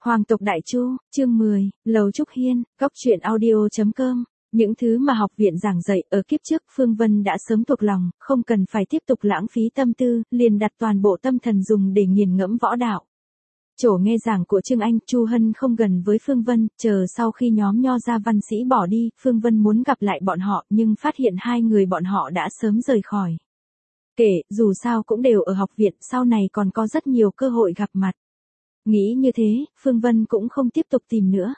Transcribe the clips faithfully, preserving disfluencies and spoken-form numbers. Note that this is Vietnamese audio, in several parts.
Hoàng tộc Đại Chu, chương mười, Lầu Trúc Hiên, Góc truyện audio chấm com. Những thứ mà học viện giảng dạy ở kiếp trước Phương Vân đã sớm thuộc lòng, không cần phải tiếp tục lãng phí tâm tư, liền đặt toàn bộ tâm thần dùng để nghiền ngẫm võ đạo. Chỗ nghe giảng của Trương Anh, Chu Hân không gần với Phương Vân, chờ sau khi nhóm Nho gia văn sĩ bỏ đi, Phương Vân muốn gặp lại bọn họ nhưng phát hiện hai người bọn họ đã sớm rời khỏi. Kể, dù sao cũng đều ở học viện, sau này còn có rất nhiều cơ hội gặp mặt. Nghĩ như thế, Phương Vân cũng không tiếp tục tìm nữa.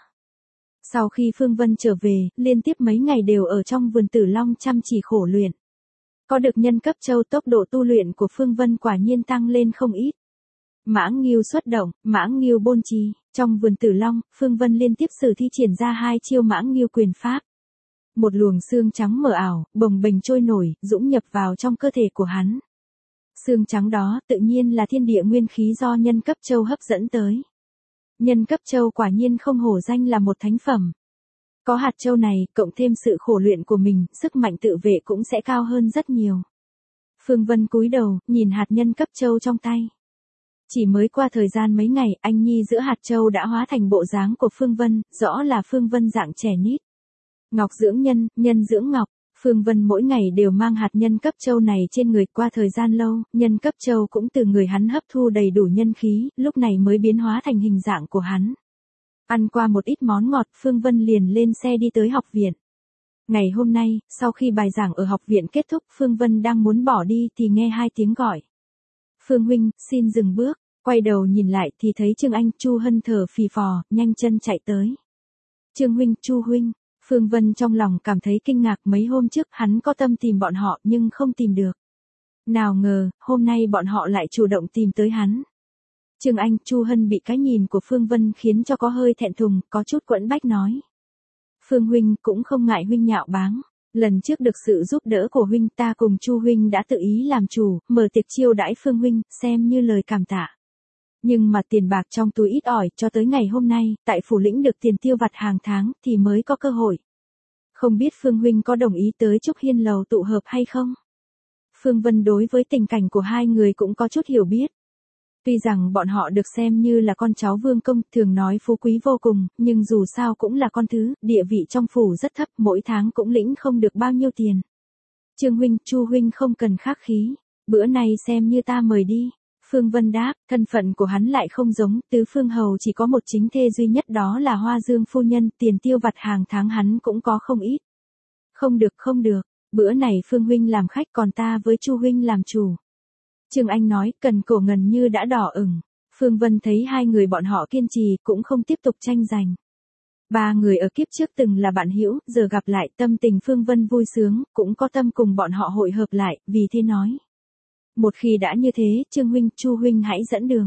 Sau khi Phương Vân trở về, liên tiếp mấy ngày đều ở trong vườn Tử Long chăm chỉ khổ luyện. Có được nhân cấp châu, tốc độ tu luyện của Phương Vân quả nhiên tăng lên không ít. Mãng Nghiêu xuất động, Mãng Nghiêu bôn trì, trong vườn Tử Long, Phương Vân liên tiếp sử thi triển ra hai chiêu Mãng Nghiêu quyền pháp. Một luồng xương trắng mờ ảo, bồng bềnh trôi nổi, dũng nhập vào trong cơ thể của hắn. Xương trắng đó tự nhiên là thiên địa nguyên khí do nhân cấp châu hấp dẫn tới. Nhân cấp châu quả nhiên không hổ danh là một thánh phẩm. Có hạt châu này, cộng thêm sự khổ luyện của mình, sức mạnh tự vệ cũng sẽ cao hơn rất nhiều. Phương Vân cúi đầu, nhìn hạt nhân cấp châu trong tay. Chỉ mới qua thời gian mấy ngày, anh nhi giữa hạt châu đã hóa thành bộ dáng của Phương Vân, rõ là Phương Vân dạng trẻ nít. Ngọc dưỡng nhân, nhân dưỡng ngọc. Phương Vân mỗi ngày đều mang hạt nhân cấp châu này trên người, qua thời gian lâu, nhân cấp châu cũng từ người hắn hấp thu đầy đủ nhân khí, lúc này mới biến hóa thành hình dạng của hắn. Ăn qua một ít món ngọt, Phương Vân liền lên xe đi tới học viện. Ngày hôm nay, sau khi bài giảng ở học viện kết thúc, Phương Vân đang muốn bỏ đi thì nghe hai tiếng gọi. Phương huynh, xin dừng bước, quay đầu nhìn lại thì thấy Trương Anh, Chu Hân thở phì phò, nhanh chân chạy tới. Trương huynh, Chu huynh. Phương Vân trong lòng cảm thấy kinh ngạc, mấy hôm trước hắn có tâm tìm bọn họ nhưng không tìm được. Nào ngờ, hôm nay bọn họ lại chủ động tìm tới hắn. Trương Anh, Chu Hân bị cái nhìn của Phương Vân khiến cho có hơi thẹn thùng, có chút quẫn bách nói. Phương huynh cũng không ngại huynh nhạo báng. Lần trước được sự giúp đỡ của huynh, ta cùng Chu huynh đã tự ý làm chủ, mở tiệc chiêu đãi Phương huynh, xem như lời cảm tạ. Nhưng mà tiền bạc trong túi ít ỏi, cho tới ngày hôm nay, tại phủ lĩnh được tiền tiêu vặt hàng tháng, thì mới có cơ hội. Không biết Phương huynh có đồng ý tới Trúc Hiên lầu tụ hợp hay không? Phương Vân đối với tình cảnh của hai người cũng có chút hiểu biết. Tuy rằng bọn họ được xem như là con cháu vương công, thường nói phú quý vô cùng, nhưng dù sao cũng là con thứ, địa vị trong phủ rất thấp, mỗi tháng cũng lĩnh không được bao nhiêu tiền. Trương huynh, Chu huynh không cần khách khí, bữa này xem như ta mời đi. Phương Vân đáp, thân phận của hắn lại không giống, tứ phương hầu chỉ có một chính thê duy nhất, đó là Hoa Dương phu nhân, tiền tiêu vặt hàng tháng hắn cũng có không ít. Không được không được, bữa này Phương huynh làm khách còn ta với Chu huynh làm chủ. Trương Anh nói, cần cổ ngần như đã đỏ ửng. Phương Vân thấy hai người bọn họ kiên trì, cũng không tiếp tục tranh giành. Ba người ở kiếp trước từng là bạn hữu, giờ gặp lại, tâm tình Phương Vân vui sướng, cũng có tâm cùng bọn họ hội hợp lại, vì thế nói. Một khi đã như thế, Trương huynh, Chu huynh hãy dẫn đường.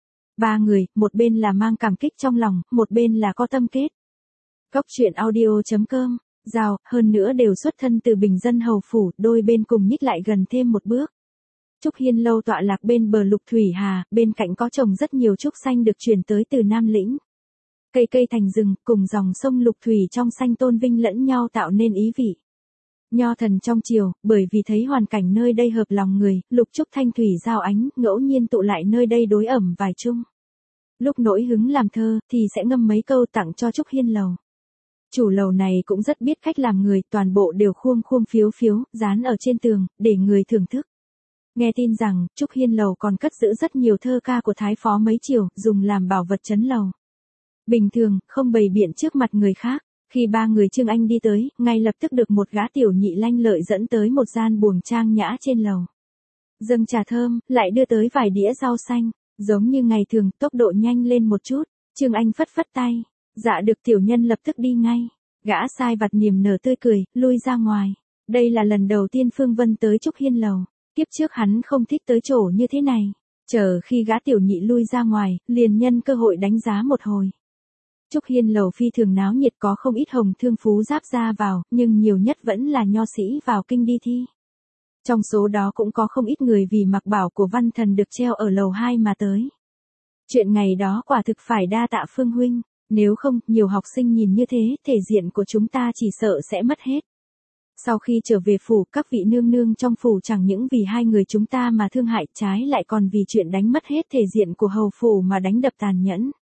Ba người, một bên là mang cảm kích trong lòng, một bên là có tâm kết. Góc truyện audio chấm com, Giao, hơn nữa đều xuất thân từ bình dân hầu phủ, đôi bên cùng nhích lại gần thêm một bước. Trúc Hiên lâu tọa lạc bên bờ Lục Thủy Hà, bên cạnh có trồng rất nhiều trúc xanh được chuyển tới từ Nam Lĩnh. Cây cây thành rừng, cùng dòng sông Lục Thủy trong xanh tôn vinh lẫn nhau tạo nên ý vị. Nho thần trong triều, bởi vì thấy hoàn cảnh nơi đây hợp lòng người, lục trúc thanh thủy giao ánh, ngẫu nhiên tụ lại nơi đây đối ẩm vài chung. Lúc nổi hứng làm thơ, thì sẽ ngâm mấy câu tặng cho Trúc Hiên lầu. Chủ lầu này cũng rất biết cách làm người, toàn bộ đều khuôn khuôn phiếu phiếu, dán ở trên tường, để người thưởng thức. Nghe tin rằng, Trúc Hiên lầu còn cất giữ rất nhiều thơ ca của thái phó mấy triều, dùng làm bảo vật trấn lầu. Bình thường, không bày biện trước mặt người khác. Khi ba người Trương Anh đi tới, ngay lập tức được một gã tiểu nhị lanh lợi dẫn tới một gian buồng trang nhã trên lầu. Dâng trà thơm, lại đưa tới vài đĩa rau xanh, giống như ngày thường, tốc độ nhanh lên một chút. Trương Anh phất phất tay, dạ được, tiểu nhân lập tức đi ngay. Gã sai vặt niềm nở tươi cười, lui ra ngoài. Đây là lần đầu tiên Phương Vân tới Trúc Hiên lầu. Kiếp trước hắn không thích tới chỗ như thế này. Chờ khi gã tiểu nhị lui ra ngoài, liền nhân cơ hội đánh giá một hồi. Trúc Hiên lầu phi thường náo nhiệt, có không ít hồng thương phú giáp ra vào, nhưng nhiều nhất vẫn là nho sĩ vào kinh đi thi. Trong số đó cũng có không ít người vì mặc bảo của văn thần được treo ở lầu hai mà tới. Chuyện ngày đó quả thực phải đa tạ Phương huynh, nếu không, nhiều học sinh nhìn như thế, thể diện của chúng ta chỉ sợ sẽ mất hết. Sau khi trở về phủ, các vị nương nương trong phủ chẳng những vì hai người chúng ta mà thương hại, trái lại còn vì chuyện đánh mất hết thể diện của hầu phủ mà đánh đập tàn nhẫn.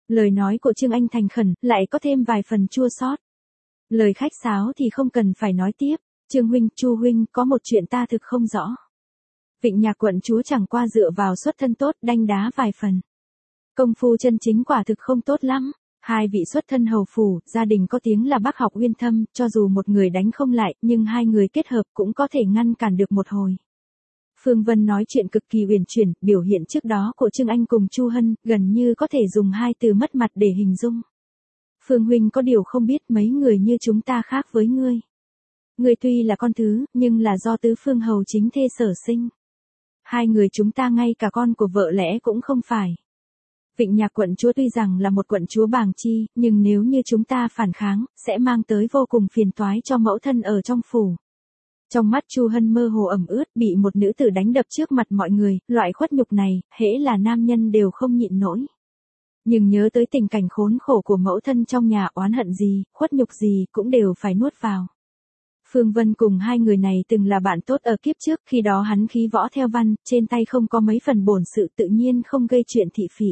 Lời nói của Trương Anh thành khẩn, lại có thêm vài phần chua xót. Lời khách sáo thì không cần phải nói tiếp. Trương huynh, Chu huynh, có một chuyện ta thực không rõ. Vịnh Nhạc quận chúa chẳng qua dựa vào xuất thân tốt, đanh đá vài phần. Công phu chân chính quả thực không tốt lắm. Hai vị xuất thân hầu phủ, gia đình có tiếng là bác học uyên thâm, cho dù một người đánh không lại, nhưng hai người kết hợp cũng có thể ngăn cản được một hồi. Phương Vân nói chuyện cực kỳ uyển chuyển, biểu hiện trước đó của Trương Anh cùng Chu Hân, gần như có thể dùng hai từ mất mặt để hình dung. Phương huynh có điều không biết mấy người như chúng ta khác với ngươi. Ngươi tuy là con thứ, nhưng là do tứ phương hầu chính thê sở sinh. Hai người chúng ta ngay cả con của vợ lẽ cũng không phải. Vịnh Nhạc quận chúa tuy rằng là một quận chúa bàng chi, nhưng nếu như chúng ta phản kháng, sẽ mang tới vô cùng phiền toái cho mẫu thân ở trong phủ. Trong mắt Chu Hân mơ hồ ẩm ướt, bị một nữ tử đánh đập trước mặt mọi người, loại khuất nhục này, hễ là nam nhân đều không nhịn nổi. Nhưng nhớ tới tình cảnh khốn khổ của mẫu thân trong nhà, oán hận gì, khuất nhục gì cũng đều phải nuốt vào. Phương Vân cùng hai người này từng là bạn tốt ở kiếp trước, khi đó hắn khí võ theo văn, trên tay không có mấy phần bổn sự, tự nhiên không gây chuyện thị phỉ.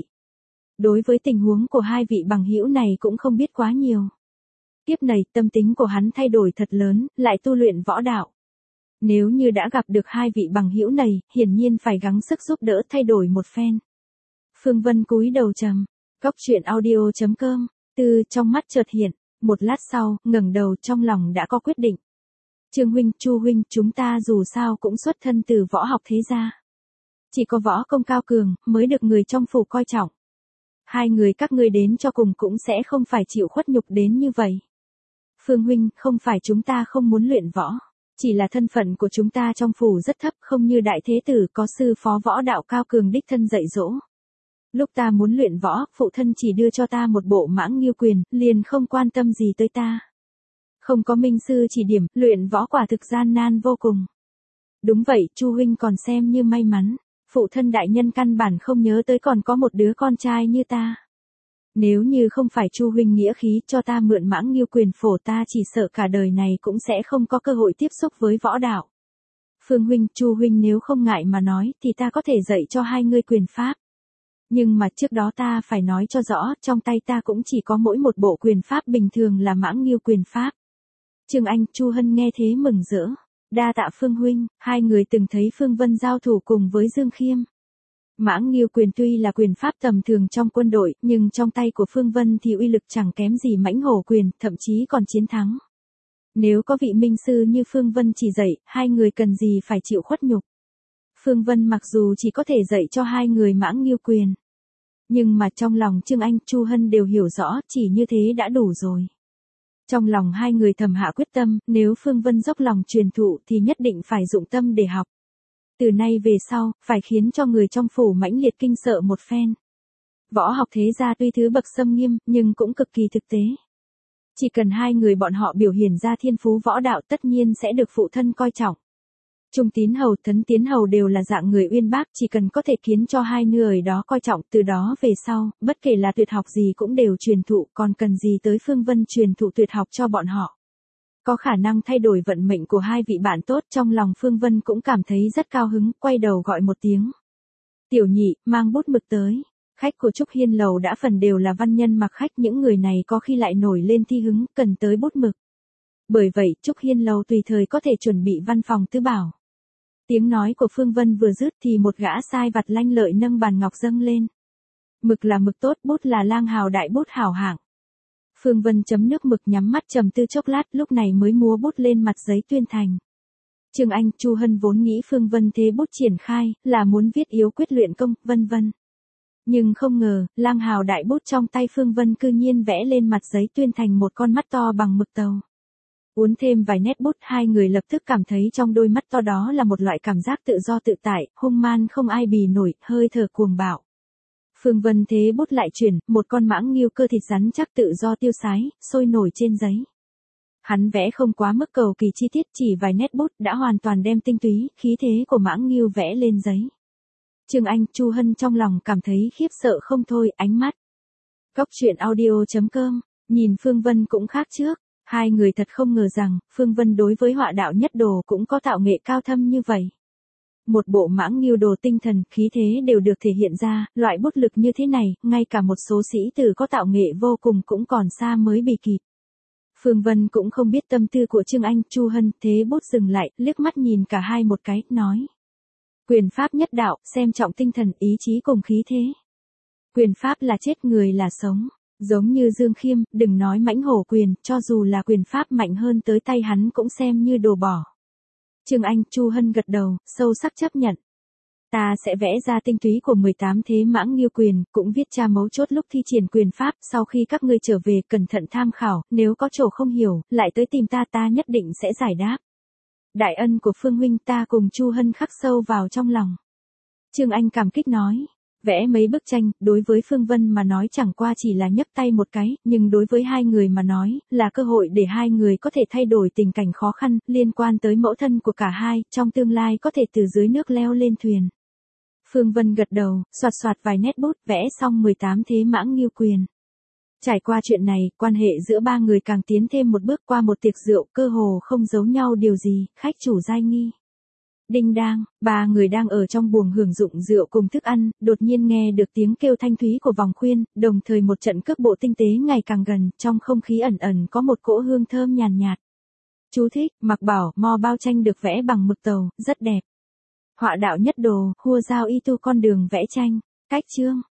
Đối với tình huống của hai vị bằng hữu này cũng không biết quá nhiều. Kiếp này, tâm tính của hắn thay đổi thật lớn, lại tu luyện võ đạo. Nếu như đã gặp được hai vị bằng hữu này, hiển nhiên phải gắng sức giúp đỡ thay đổi một phen. Phương Vân cúi đầu trầm, Cóc truyện audio chấm com, Tư trong mắt chợt hiện, một lát sau, ngẩng đầu trong lòng đã có quyết định. Trương huynh, Chu huynh, chúng ta dù sao cũng xuất thân từ võ học thế gia. Chỉ có võ công cao cường, mới được người trong phủ coi trọng. Hai người các ngươi đến cho cùng cũng sẽ không phải chịu khuất nhục đến như vậy. Phương huynh, không phải chúng ta không muốn luyện võ. Chỉ là thân phận của chúng ta trong phủ rất thấp, không như đại thế tử có sư phó võ đạo cao cường đích thân dạy dỗ. Lúc ta muốn luyện võ, phụ thân chỉ đưa cho ta một bộ Mãng Nghiêu quyền, liền không quan tâm gì tới ta. Không có minh sư chỉ điểm, luyện võ quả thực gian nan vô cùng. Đúng vậy, Chu huynh còn xem như may mắn, phụ thân đại nhân căn bản không nhớ tới còn có một đứa con trai như ta. Nếu như không phải Chu huynh nghĩa khí cho ta mượn Mãng Nghiêu quyền phổ, ta chỉ sợ cả đời này cũng sẽ không có cơ hội tiếp xúc với võ đạo. Phương huynh, Chu huynh nếu không ngại mà nói thì ta có thể dạy cho hai ngươi quyền pháp. Nhưng mà trước đó ta phải nói cho rõ, trong tay ta cũng chỉ có mỗi một bộ quyền pháp bình thường là Mãng Nghiêu quyền pháp. Trương Anh, Chu Hân nghe thế mừng rỡ. Đa tạ Phương huynh, hai người từng thấy Phương Vân giao thủ cùng với Dương Khiêm. Mãng Nghiêu quyền tuy là quyền pháp tầm thường trong quân đội, nhưng trong tay của Phương Vân thì uy lực chẳng kém gì Mãnh Hổ quyền, thậm chí còn chiến thắng. Nếu có vị minh sư như Phương Vân chỉ dạy, hai người cần gì phải chịu khuất nhục. Phương Vân mặc dù chỉ có thể dạy cho hai người Mãng Nghiêu quyền, nhưng mà trong lòng Trương Anh, Chu Hân đều hiểu rõ, chỉ như thế đã đủ rồi. Trong lòng hai người thầm hạ quyết tâm, nếu Phương Vân dốc lòng truyền thụ thì nhất định phải dụng tâm để học. Từ nay về sau, phải khiến cho người trong phủ mãnh liệt kinh sợ một phen. Võ học thế gia tuy thứ bậc xâm nghiêm, nhưng cũng cực kỳ thực tế. Chỉ cần hai người bọn họ biểu hiện ra thiên phú võ đạo tất nhiên sẽ được phụ thân coi trọng. Trung Tín Hầu, Thấn Tiến Hầu đều là dạng người uyên bác, chỉ cần có thể khiến cho hai người đó coi trọng, từ đó về sau, bất kể là tuyệt học gì cũng đều truyền thụ, còn cần gì tới Phương Vân truyền thụ tuyệt học cho bọn họ. Có khả năng thay đổi vận mệnh của hai vị bạn tốt, trong lòng Phương Vân cũng cảm thấy rất cao hứng, quay đầu gọi một tiếng. Tiểu nhị, mang bút mực tới. Khách của Trúc Hiên Lầu đã phần đều là văn nhân mặc khách, những người này có khi lại nổi lên thi hứng, cần tới bút mực. Bởi vậy, Trúc Hiên Lầu tùy thời có thể chuẩn bị văn phòng tứ bảo. Tiếng nói của Phương Vân vừa dứt thì một gã sai vặt lanh lợi nâng bàn ngọc dâng lên. Mực là mực tốt, bút là lang hào đại bút hảo hạng. Phương Vân chấm nước mực nhắm mắt trầm tư chốc lát, lúc này mới múa bút lên mặt giấy tuyên thành. Trương Anh, Chu Hân vốn nghĩ Phương Vân thế bút triển khai, là muốn viết yếu quyết luyện công, vân vân. Nhưng không ngờ, lang hào đại bút trong tay Phương Vân cư nhiên vẽ lên mặt giấy tuyên thành một con mắt to bằng mực tàu. Uốn thêm vài nét bút, hai người lập tức cảm thấy trong đôi mắt to đó là một loại cảm giác tự do tự tại, hung man không ai bì nổi, hơi thở cuồng bạo. Phương Vân thế bút lại chuyển, một con Mãng Nghiêu cơ thịt rắn chắc tự do tiêu sái, sôi nổi trên giấy. Hắn vẽ không quá mức cầu kỳ chi tiết, chỉ vài nét bút đã hoàn toàn đem tinh túy, khí thế của Mãng Nghiêu vẽ lên giấy. Trương Anh, Chu Hân trong lòng cảm thấy khiếp sợ không thôi, ánh mắt. Cóc truyện audio chấm com, nhìn Phương Vân cũng khác trước. Hai người thật không ngờ rằng, Phương Vân đối với họa đạo nhất đồ cũng có tạo nghệ cao thâm như vậy. một bộ mãng nghiêu đồ tinh thần, khí thế đều được thể hiện ra, loại bút lực như thế này, ngay cả một số sĩ tử có tạo nghệ vô cùng cũng còn xa mới bị kịp. Phương Vân cũng không biết tâm tư của Trương Anh, Chu Hân, thế bút dừng lại, liếc mắt nhìn cả hai một cái, nói. Quyền pháp nhất đạo, xem trọng tinh thần, ý chí cùng khí thế. Quyền pháp là chết, người là sống. Giống như Dương Khiêm, đừng nói mãnh hổ quyền, cho dù là quyền pháp mạnh hơn tới tay hắn cũng xem như đồ bỏ. Trương Anh, Chu Hân gật đầu, sâu sắc chấp nhận. Ta sẽ vẽ ra tinh túy của mười tám thế mãng nghiêu quyền, cũng viết ra mấu chốt lúc thi triển quyền pháp, sau khi các ngươi trở về cẩn thận tham khảo, nếu có chỗ không hiểu, lại tới tìm ta ta nhất định sẽ giải đáp. Đại ân của Phương huynh ta cùng Chu Hân khắc sâu vào trong lòng. Trương Anh cảm kích nói. Vẽ mấy bức tranh, đối với Phương Vân mà nói chẳng qua chỉ là nhấc tay một cái, nhưng đối với hai người mà nói, là cơ hội để hai người có thể thay đổi tình cảnh khó khăn, liên quan tới mẫu thân của cả hai, trong tương lai có thể từ dưới nước leo lên thuyền. Phương Vân gật đầu, soạt soạt vài nét bút, vẽ xong mười tám thế mãng nghiêu quyền. Trải qua chuyện này, quan hệ giữa ba người càng tiến thêm một bước, qua một tiệc rượu, cơ hồ không giấu nhau điều gì, khách chủ giai nghi. Đinh đang, ba người đang ở trong buồng hưởng dụng rượu cùng thức ăn, đột nhiên nghe được tiếng kêu thanh thúy của vòng khuyên, đồng thời một trận cước bộ tinh tế ngày càng gần, trong không khí ẩn ẩn có một cỗ hương thơm nhàn nhạt, nhạt. Chú thích, mặc bảo, mo bao tranh được vẽ bằng mực tàu, rất đẹp. Họa đạo nhất đồ, hua giao y tu con đường vẽ tranh, cách chương.